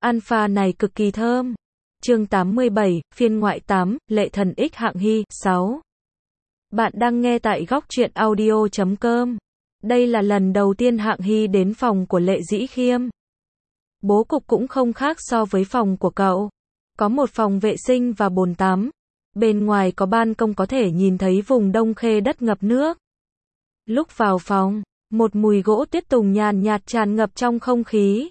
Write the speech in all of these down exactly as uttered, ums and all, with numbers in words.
Alpha này cực kỳ thơm. Chương tám mươi bảy, phiên ngoại tám, Lệ Thần X Hạng Hy, sáu. Bạn đang nghe tại góc truyện audio chấm com. Đây là lần đầu tiên Hạng Hy đến phòng của Lệ Dĩ Khiêm. Bố cục cũng không khác so với phòng của cậu. Có một phòng vệ sinh và bồn tắm. Bên ngoài có ban công có thể nhìn thấy vùng Đông Khê đất ngập nước. Lúc vào phòng, một mùi gỗ tuyết tùng nhàn nhạt tràn ngập trong không khí,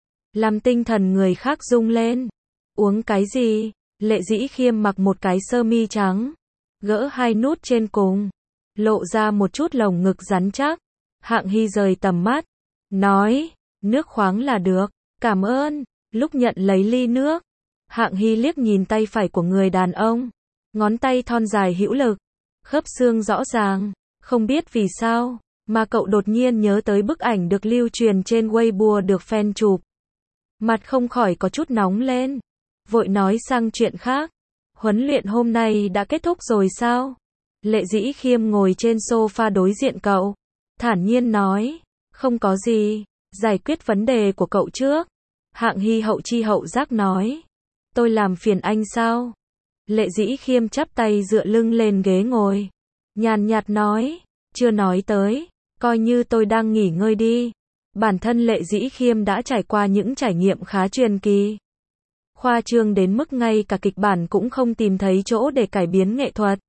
làm tinh thần người khác rung lên. Uống cái gì? Lệ Dĩ Khiêm mặc một cái sơ mi trắng, gỡ hai nút trên cùng, lộ ra một chút lồng ngực rắn chắc. Hạng Hy rời tầm mắt, nói, nước khoáng là được, cảm ơn. Lúc nhận lấy ly nước, Hạng Hy liếc nhìn tay phải của người đàn ông, ngón tay thon dài hữu lực, khớp xương rõ ràng. Không biết vì sao, mà cậu đột nhiên nhớ tới bức ảnh được lưu truyền trên Weibo được fan chụp. Mặt không khỏi có chút nóng lên, vội nói sang chuyện khác. Huấn luyện hôm nay đã kết thúc rồi sao? Lệ Dĩ Khiêm ngồi trên sofa đối diện cậu, thản nhiên nói, không có gì, giải quyết vấn đề của cậu trước. Hạng Hy hậu chi hậu giác nói, tôi làm phiền anh sao? Lệ Dĩ Khiêm chắp tay dựa lưng lên ghế ngồi, nhàn nhạt nói, chưa nói tới, coi như tôi đang nghỉ ngơi đi. Bản thân Lệ Dĩ Khiêm đã trải qua những trải nghiệm khá truyền kỳ, khoa trương đến mức ngay cả kịch bản cũng không tìm thấy chỗ để cải biến nghệ thuật.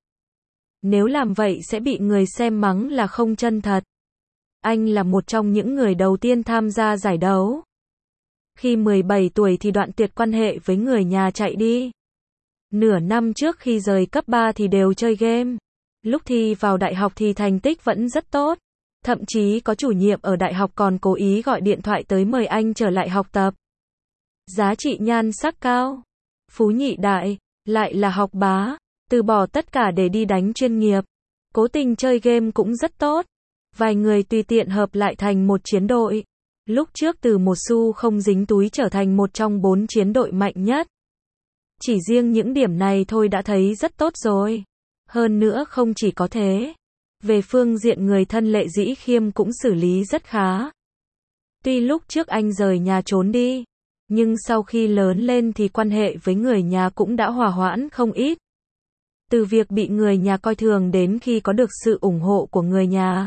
Nếu làm vậy sẽ bị người xem mắng là không chân thật. Anh là một trong những người đầu tiên tham gia giải đấu. Khi mười bảy tuổi thì đoạn tuyệt quan hệ với người nhà chạy đi. Nửa năm trước khi rời cấp ba thì đều chơi game. Lúc thi vào đại học thì thành tích vẫn rất tốt. Thậm chí có chủ nhiệm ở đại học còn cố ý gọi điện thoại tới mời anh trở lại học tập. Giá trị nhan sắc cao, phú nhị đại, lại là học bá, từ bỏ tất cả để đi đánh chuyên nghiệp. Cố tình chơi game cũng rất tốt. Vài người tùy tiện hợp lại thành một chiến đội. Lúc trước từ một xu không dính túi trở thành một trong bốn chiến đội mạnh nhất. Chỉ riêng những điểm này thôi đã thấy rất tốt rồi. Hơn nữa không chỉ có thế, về phương diện người thân Lệ Dĩ Khiêm cũng xử lý rất khá. Tuy lúc trước anh rời nhà trốn đi, nhưng sau khi lớn lên thì quan hệ với người nhà cũng đã hòa hoãn không ít. Từ việc bị người nhà coi thường đến khi có được sự ủng hộ của người nhà.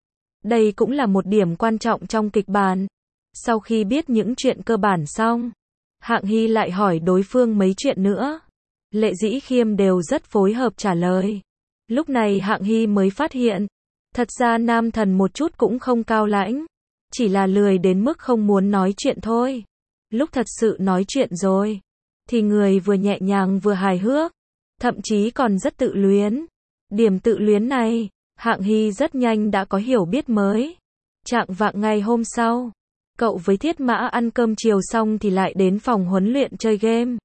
Đây cũng là một điểm quan trọng trong kịch bản. Sau khi biết những chuyện cơ bản xong, Hạng Hy lại hỏi đối phương mấy chuyện nữa. Lệ Dĩ Khiêm đều rất phối hợp trả lời. Lúc này Hạng Hy mới phát hiện, thật ra nam thần một chút cũng không cao lãnh, chỉ là lười đến mức không muốn nói chuyện thôi. Lúc thật sự nói chuyện rồi, thì người vừa nhẹ nhàng vừa hài hước, thậm chí còn rất tự luyến. Điểm tự luyến này, Hạng Hy rất nhanh đã có hiểu biết mới. Chạng vạng ngày hôm sau, cậu với Thiết Mã ăn cơm chiều xong thì lại đến phòng huấn luyện chơi game.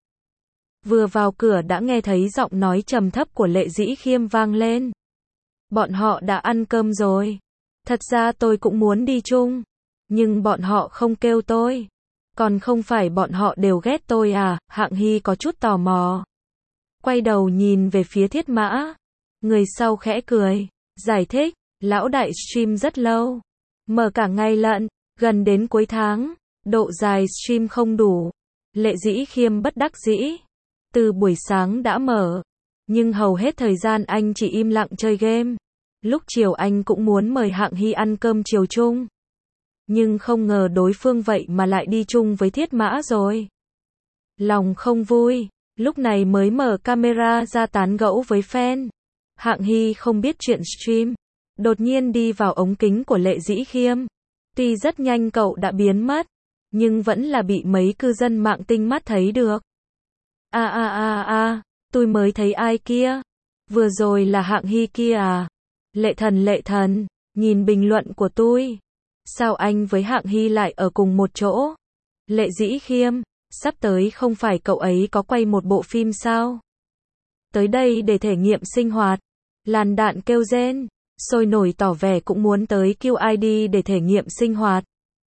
Vừa vào cửa đã nghe thấy giọng nói trầm thấp của Lệ Dĩ Khiêm vang lên. Bọn họ đã ăn cơm rồi. Thật ra tôi cũng muốn đi chung, nhưng bọn họ không kêu tôi. Còn không phải bọn họ đều ghét tôi à? Hạng Hy có chút tò mò. Quay đầu nhìn về phía Thiết Mã. Người sau khẽ cười, giải thích, lão đại stream rất lâu. Mở cả ngày lận, gần đến cuối tháng, độ dài stream không đủ. Lệ Dĩ Khiêm bất đắc dĩ. Từ buổi sáng đã mở, nhưng hầu hết thời gian anh chỉ im lặng chơi game. Lúc chiều anh cũng muốn mời Hạng Hy ăn cơm chiều chung, nhưng không ngờ đối phương vậy mà lại đi chung với Thiết Mã rồi. Lòng không vui, lúc này mới mở camera ra tán gẫu với fan. Hạng Hy không biết chuyện stream, đột nhiên đi vào ống kính của Lệ Dĩ Khiêm. Tuy rất nhanh cậu đã biến mất, nhưng vẫn là bị mấy cư dân mạng tinh mắt thấy được. A a a a, tôi mới thấy ai kia? Vừa rồi là Hạng Hy kia à? Lệ thần lệ thần, nhìn bình luận của tôi. Sao anh với Hạng Hy lại ở cùng một chỗ? Lệ Dĩ Khiêm, sắp tới không phải cậu ấy có quay một bộ phim sao? Tới đây để thể nghiệm sinh hoạt. Làn đạn kêu rên, sôi nổi tỏ vẻ cũng muốn tới quy i đê để thể nghiệm sinh hoạt.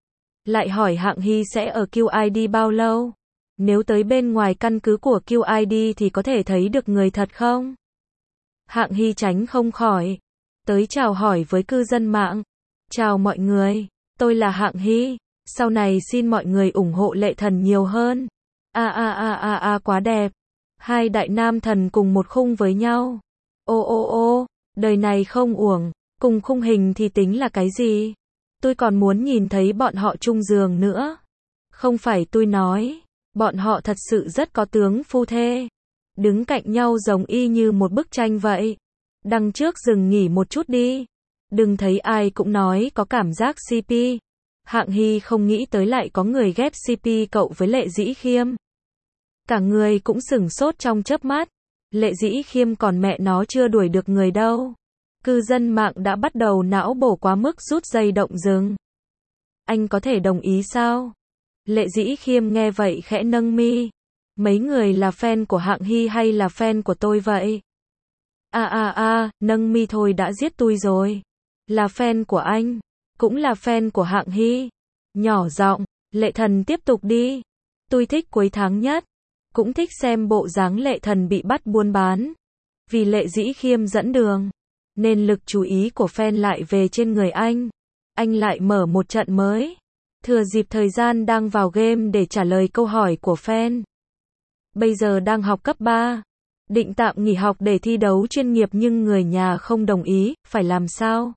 Lại hỏi Hạng Hy sẽ ở quy i đê bao lâu? Nếu tới bên ngoài căn cứ của quy i đê thì có thể thấy được người thật không? Hạng Hy tránh không khỏi. Tới chào hỏi với cư dân mạng. Chào mọi người, tôi là Hạng Hy. Sau này xin mọi người ủng hộ Lệ Thần nhiều hơn. A a a a a quá đẹp. Hai đại nam thần cùng một khung với nhau. Ô ô ô, đời này không uổng, cùng khung hình thì tính là cái gì? Tôi còn muốn nhìn thấy bọn họ chung giường nữa. Không phải tôi nói, bọn họ thật sự rất có tướng phu thê. Đứng cạnh nhau giống y như một bức tranh vậy. Đằng trước dừng nghỉ một chút đi. Đừng thấy ai cũng nói có cảm giác xê pê. Hạng Hy không nghĩ tới lại có người ghép xê pê cậu với Lệ Dĩ Khiêm. Cả người cũng sửng sốt trong chớp mắt. Lệ Dĩ Khiêm còn mẹ nó chưa đuổi được người đâu. Cư dân mạng đã bắt đầu não bổ quá mức rút dây động rừng. Anh có thể đồng ý sao? Lệ Dĩ Khiêm nghe vậy khẽ nâng mi. Mấy người là fan của Hạng Hy hay là fan của tôi vậy? A a a, nâng mi thôi đã giết tôi rồi. Là fan của anh, cũng là fan của Hạng Hy. Nhỏ giọng, Lệ Thần tiếp tục đi. Tôi thích cuối tháng nhất. Cũng thích xem bộ dáng Lệ Thần bị bắt buôn bán. Vì Lệ Dĩ Khiêm dẫn đường, nên lực chú ý của fan lại về trên người anh. Anh lại mở một trận mới. Thừa dịp thời gian đang vào game để trả lời câu hỏi của fan. Bây giờ đang học cấp ba. Định tạm nghỉ học để thi đấu chuyên nghiệp nhưng người nhà không đồng ý, phải làm sao?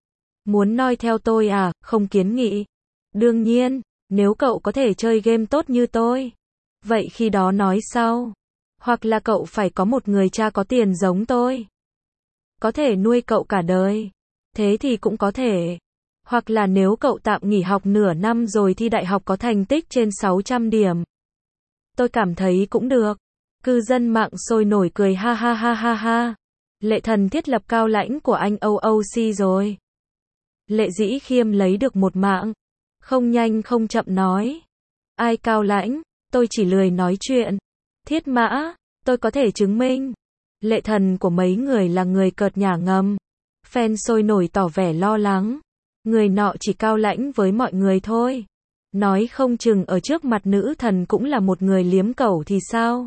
Muốn noi theo tôi à, không kiến nghị. Đương nhiên, nếu cậu có thể chơi game tốt như tôi. Vậy khi đó nói sau. Hoặc là cậu phải có một người cha có tiền giống tôi. Có thể nuôi cậu cả đời. Thế thì cũng có thể. Hoặc là nếu cậu tạm nghỉ học nửa năm rồi thi đại học có thành tích trên sáu trăm điểm. Tôi cảm thấy cũng được. Cư dân mạng sôi nổi cười ha ha ha ha ha. Lệ Thần thiết lập cao lãnh của anh o o xê rồi. Lệ Dĩ Khiêm lấy được một mạng. Không nhanh không chậm nói. Ai cao lãnh, tôi chỉ lười nói chuyện. Thiết mã, tôi có thể chứng minh. Lệ Thần của mấy người là người cợt nhả ngầm. Fan sôi nổi tỏ vẻ lo lắng. Người nọ chỉ cao lãnh với mọi người thôi. Nói không chừng ở trước mặt nữ thần cũng là một người liếm cẩu thì sao?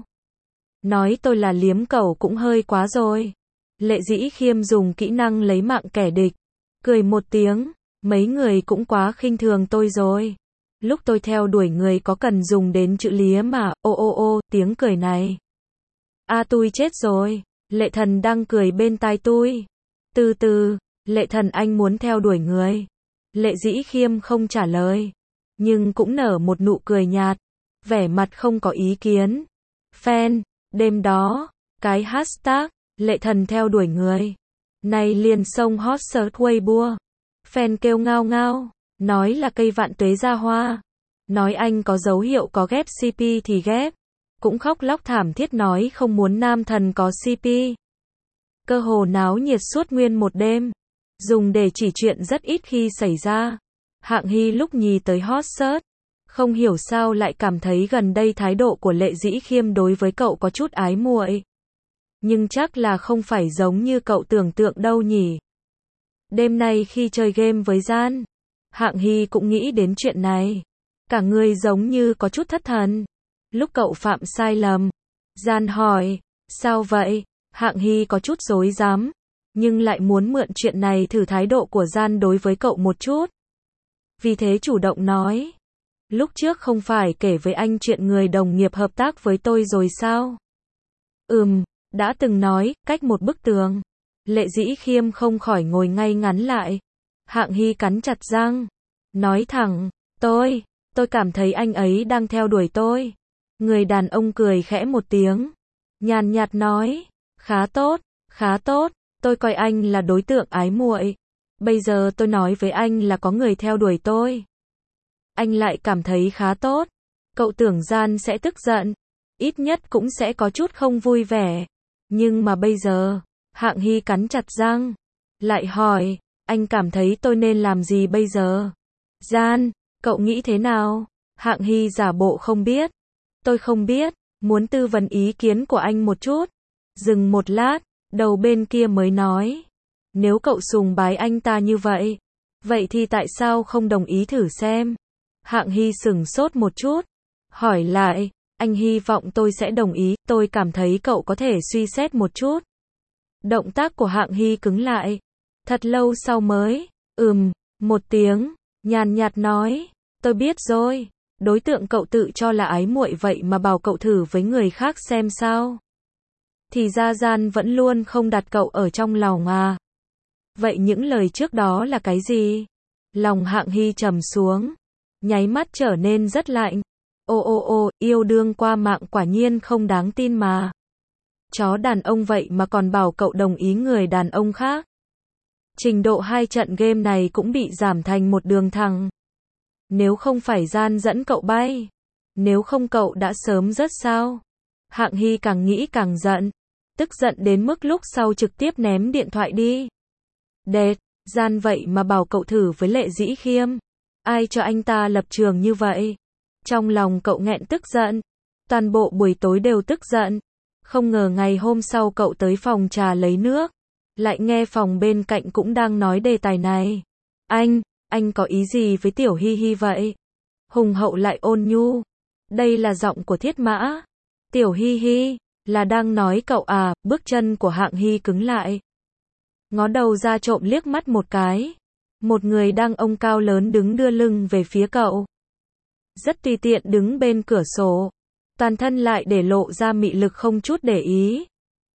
Nói tôi là liếm cẩu cũng hơi quá rồi. Lệ Dĩ Khiêm dùng kỹ năng lấy mạng kẻ địch. Cười một tiếng, mấy người cũng quá khinh thường tôi rồi. Lúc tôi theo đuổi người có cần dùng đến chữ liếm mà, ô ô ô, tiếng cười này. A à, tôi chết rồi. Lệ Thần đang cười bên tai tôi. Từ từ, Lệ Thần anh muốn theo đuổi người. Lệ Dĩ Khiêm không trả lời. Nhưng cũng nở một nụ cười nhạt. Vẻ mặt không có ý kiến. Fan, đêm đó, cái hashtag, Lệ Thần theo đuổi người. Này liền sông hot search Weibo. Fan kêu ngao ngao. Nói là cây vạn tuế ra hoa. Nói anh có dấu hiệu có ghép xê pê thì ghép. Cũng khóc lóc thảm thiết nói không muốn nam thần có xê pê. Cơ hồ náo nhiệt suốt nguyên một đêm. Dùng để chỉ chuyện rất ít khi xảy ra. Hạng Hy lúc nhì tới hot search. Không hiểu sao lại cảm thấy gần đây thái độ của Lệ Dĩ Khiêm đối với cậu có chút ái muội. Nhưng chắc là không phải giống như cậu tưởng tượng đâu nhỉ. Đêm nay khi chơi game với Gian, Hạng Hy cũng nghĩ đến chuyện này. Cả người giống như có chút thất thần. Lúc cậu phạm sai lầm, Gian hỏi, sao vậy? Hạng Hy có chút rối rắm, nhưng lại muốn mượn chuyện này thử thái độ của Gian đối với cậu một chút. Vì thế chủ động nói, lúc trước không phải kể với anh chuyện người đồng nghiệp hợp tác với tôi rồi sao? Ừm, đã từng nói, cách một bức tường. Lệ Dĩ Khiêm không khỏi ngồi ngay ngắn lại. Hạng Hy cắn chặt răng, nói thẳng, tôi, tôi cảm thấy anh ấy đang theo đuổi tôi. Người đàn ông cười khẽ một tiếng, nhàn nhạt nói, khá tốt, khá tốt, tôi coi anh là đối tượng ái muội. Bây giờ tôi nói với anh là có người theo đuổi tôi. Anh lại cảm thấy khá tốt. Cậu tưởng Gian sẽ tức giận, ít nhất cũng sẽ có chút không vui vẻ. Nhưng mà bây giờ, Hạng Hy cắn chặt răng, lại hỏi, anh cảm thấy tôi nên làm gì bây giờ? Gian, cậu nghĩ thế nào? Hạng Hy giả bộ không biết. Tôi không biết, muốn tư vấn ý kiến của anh một chút. Dừng một lát, đầu bên kia mới nói, nếu cậu sùng bái anh ta như vậy, vậy thì tại sao không đồng ý thử xem? Hạng Hy sửng sốt một chút, hỏi lại, anh hy vọng tôi sẽ đồng ý, tôi cảm thấy cậu có thể suy xét một chút. Động tác của Hạng Hy cứng lại, thật lâu sau mới, ừm, một tiếng, nhàn nhạt nói, Tôi biết rồi. Đối tượng cậu tự cho là ái muội vậy mà bảo cậu thử với người khác xem sao. Thì ra Gian vẫn luôn không đặt cậu ở trong lòng à. Vậy những lời trước đó là cái gì? Lòng Hạng Hy trầm xuống, nháy mắt trở nên rất lạnh. Ô ô ô, yêu đương qua mạng quả nhiên không đáng tin mà. Chó đàn ông vậy mà còn bảo cậu đồng ý người đàn ông khác. Trình độ hai trận game này cũng bị giảm thành một đường thẳng. Nếu không phải Gian dẫn cậu bay, nếu không cậu đã sớm rớt sao? Hạng Hy càng nghĩ càng giận, tức giận đến mức lúc sau trực tiếp ném điện thoại đi. Đệt, Gian vậy mà bảo cậu thử với Lệ Dĩ Khiêm. Ai cho anh ta lập trường như vậy? Trong lòng cậu nghẹn tức giận, toàn bộ buổi tối đều tức giận. Không ngờ ngày hôm sau cậu tới phòng trà lấy nước, lại nghe phòng bên cạnh cũng đang nói đề tài này. Anh, anh có ý gì với Tiểu Hi Hi vậy? Hùng hậu lại ôn nhu. Đây là giọng của Thiết Mã. Tiểu Hi Hi, là đang nói cậu à? Bước chân của Hạng Hy cứng lại. Ngó đầu ra trộm liếc mắt một cái. Một người đang ông cao lớn đứng đưa lưng về phía cậu. Rất tùy tiện đứng bên cửa sổ. Toàn thân lại để lộ ra mị lực không chút để ý.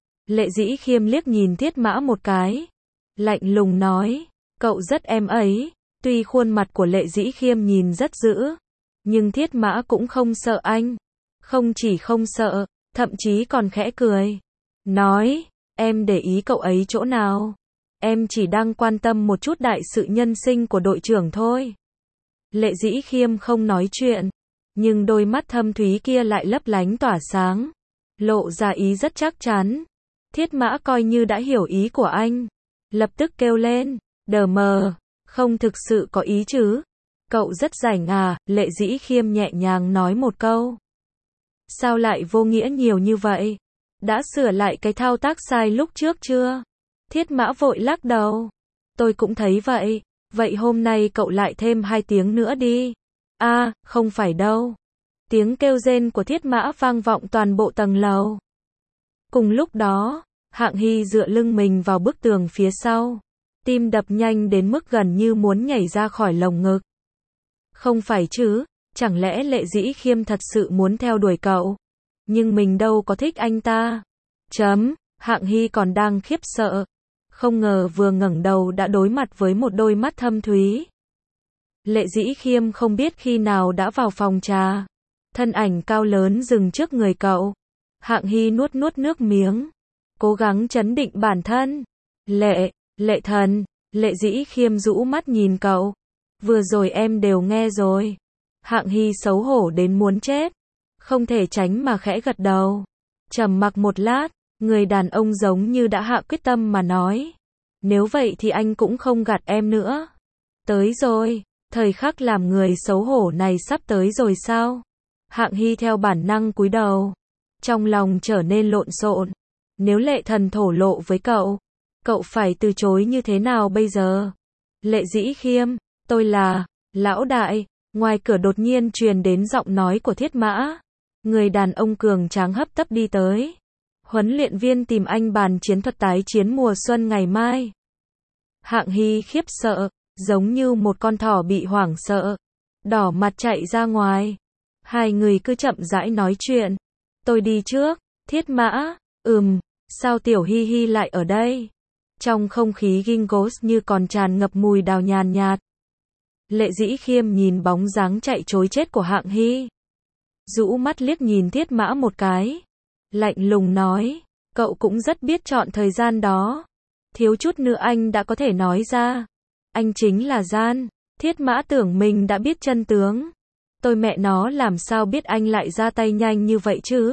Lệ Dĩ Khiêm liếc nhìn Thiết Mã một cái. Lạnh lùng nói. Cậu rất em ấy. Tuy khuôn mặt của Lệ Dĩ Khiêm nhìn rất dữ. Nhưng Thiết Mã cũng không sợ anh. Không chỉ không sợ, thậm chí còn khẽ cười. Nói. Em để ý cậu ấy chỗ nào? Em chỉ đang quan tâm một chút đại sự nhân sinh của đội trưởng thôi. Lệ Dĩ Khiêm không nói chuyện, nhưng đôi mắt thâm thúy kia lại lấp lánh tỏa sáng, lộ ra ý rất chắc chắn. Thiết Mã coi như đã hiểu ý của anh, lập tức kêu lên, đờ mờ, không thực sự có ý chứ? Cậu rất rảnh à? Lệ Dĩ Khiêm nhẹ nhàng nói một câu. Sao lại vô nghĩa nhiều như vậy? Đã sửa lại cái thao tác sai lúc trước chưa? Thiết Mã vội lắc đầu. Tôi cũng thấy vậy. Vậy hôm nay cậu lại thêm hai tiếng nữa đi. A, à, không phải đâu. Tiếng kêu rên của Thiết Mã vang vọng toàn bộ tầng lầu. Cùng lúc đó, Hạng Hy dựa lưng mình vào bức tường phía sau. Tim đập nhanh đến mức gần như muốn nhảy ra khỏi lồng ngực. Không phải chứ, chẳng lẽ Lệ Dĩ Khiêm thật sự muốn theo đuổi cậu? Nhưng mình đâu có thích anh ta. Chấm, Hạng Hy còn đang khiếp sợ. Không ngờ vừa ngẩng đầu đã đối mặt với một đôi mắt thâm thúy. Lệ Dĩ Khiêm không biết khi nào đã vào phòng trà. Thân ảnh cao lớn dừng trước người cậu. Hạng Hy nuốt nuốt nước miếng. Cố gắng trấn định bản thân. Lệ, Lệ thần, Lệ Dĩ Khiêm rũ mắt nhìn cậu. Vừa rồi em đều nghe rồi. Hạng Hy xấu hổ đến muốn chết. Không thể tránh mà khẽ gật đầu. Trầm mặc một lát, người đàn ông giống như đã hạ quyết tâm mà nói. Nếu vậy thì anh cũng không gạt em nữa. Tới rồi, thời khắc làm người xấu hổ này sắp tới rồi sao? Hạng Hy theo bản năng cúi đầu. Trong lòng trở nên lộn xộn. Nếu Lệ thần thổ lộ với cậu, cậu phải từ chối như thế nào bây giờ? Lệ Dĩ Khiêm, tôi là, lão đại. Ngoài cửa đột nhiên truyền đến giọng nói của Thiết Mã. Người đàn ông cường tráng hấp tấp đi tới. Huấn luyện viên tìm anh bàn chiến thuật tái chiến mùa xuân ngày mai. Hạng Hy khiếp sợ, giống như một con thỏ bị hoảng sợ. Đỏ mặt chạy ra ngoài. Hai người cứ chậm rãi nói chuyện. Tôi đi trước. Thiết Mã, ừm, sao Tiểu Hi Hi lại ở đây? Trong không khí Gingos như còn tràn ngập mùi đào nhàn nhạt. Lệ Dĩ Khiêm nhìn bóng dáng chạy trối chết của Hạng Hy. Rũ mắt liếc nhìn Thiết Mã một cái. Lạnh lùng nói, cậu cũng rất biết chọn thời gian đó. Thiếu chút nữa anh đã có thể nói ra. Anh chính là Gian. Thiết Mã tưởng mình đã biết chân tướng. Tôi mẹ nó làm sao biết anh lại ra tay nhanh như vậy chứ?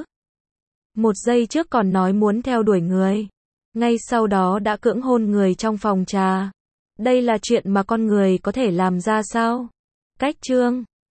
Một giây trước còn nói muốn theo đuổi người. Ngay sau đó đã cưỡng hôn người trong phòng trà. Đây là chuyện mà con người có thể làm ra sao? Cách chương